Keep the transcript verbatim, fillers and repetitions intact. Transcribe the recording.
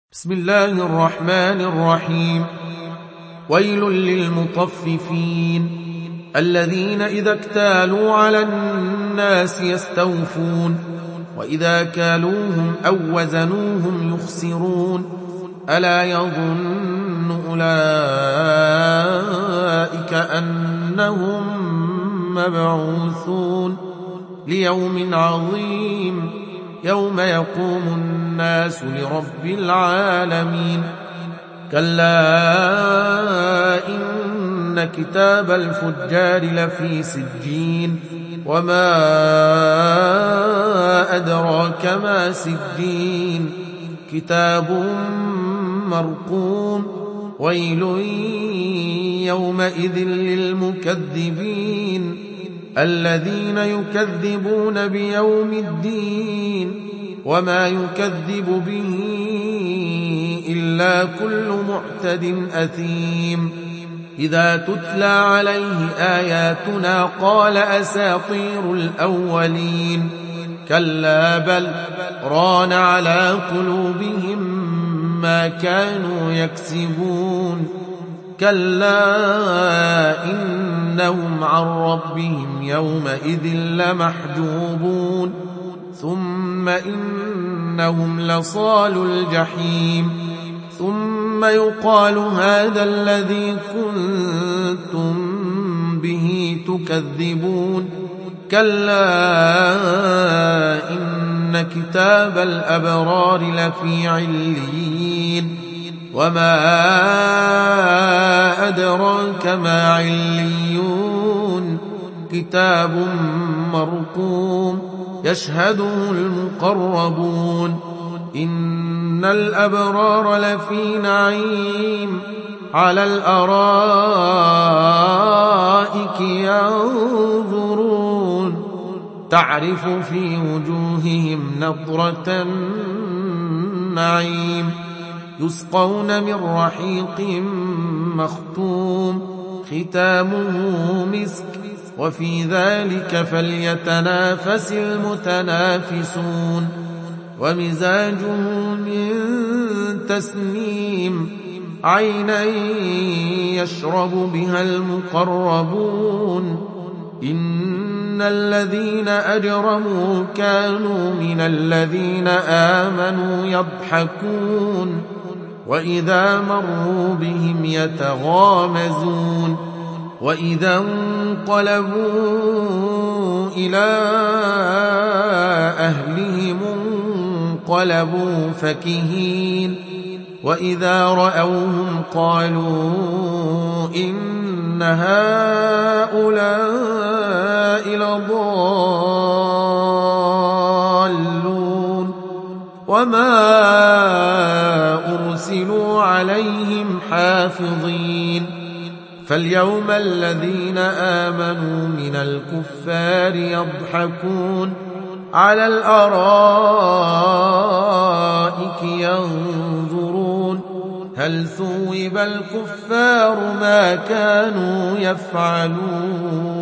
بسم الله الرحمن الرحيم. ويل للمطففين الذين إذا اكتالوا على الناس يستوفون وإذا كالوهم أو وزنوهم يخسرون ألا يظن أولئك أنهم مبعوثون ليوم عظيم يوم يقوم الناس لرب العالمين. كلا إن كتاب الفجار لفي سجين وما أدراك ما سجين كتاب مرقوم ويل يومئذ للمكذبين الذين يكذبون بيوم الدين وما يكذب به إلا كل معتد أثيم. إذا تتلى عليه آياتنا قال أساطير الأولين كلا بل ران على قلوبهم ما كانوا يكسبون كلا إنهم عن ربهم يومئذ لمحجوبون ثم إنهم لصالوا الجحيم ثم يقال هذا الذي كنتم به تكذبون كلا إن كتاب الأبرار لفي عليين وما أدراك ما عليون كتاب مرقوم يشهده المقربون إن الأبرار لفي نعيم على الأرائك ينظرون تعرف في وجوههم نضرة النعيم يسقون من رحيق مختوم ختامه مسك وفي ذلك فليتنافس المتنافسون ومزاجه من تسنيم عينا يشرب بها المقربون إن الذين أجرموا كانوا من الذين آمنوا يضحكون وإذا مروا بهم يتغامزون وإذا انقلبوا إلى أهلهم انقلبوا فكهين وإذا رأوهم قالوا إن هؤلاء لضالون وما أرسلوا عليهم حافظين. فاليوم الذين آمنوا من الكفار يضحكون على الأرائك ينظرون هل ثوب الكفار ما كانوا يفعلون.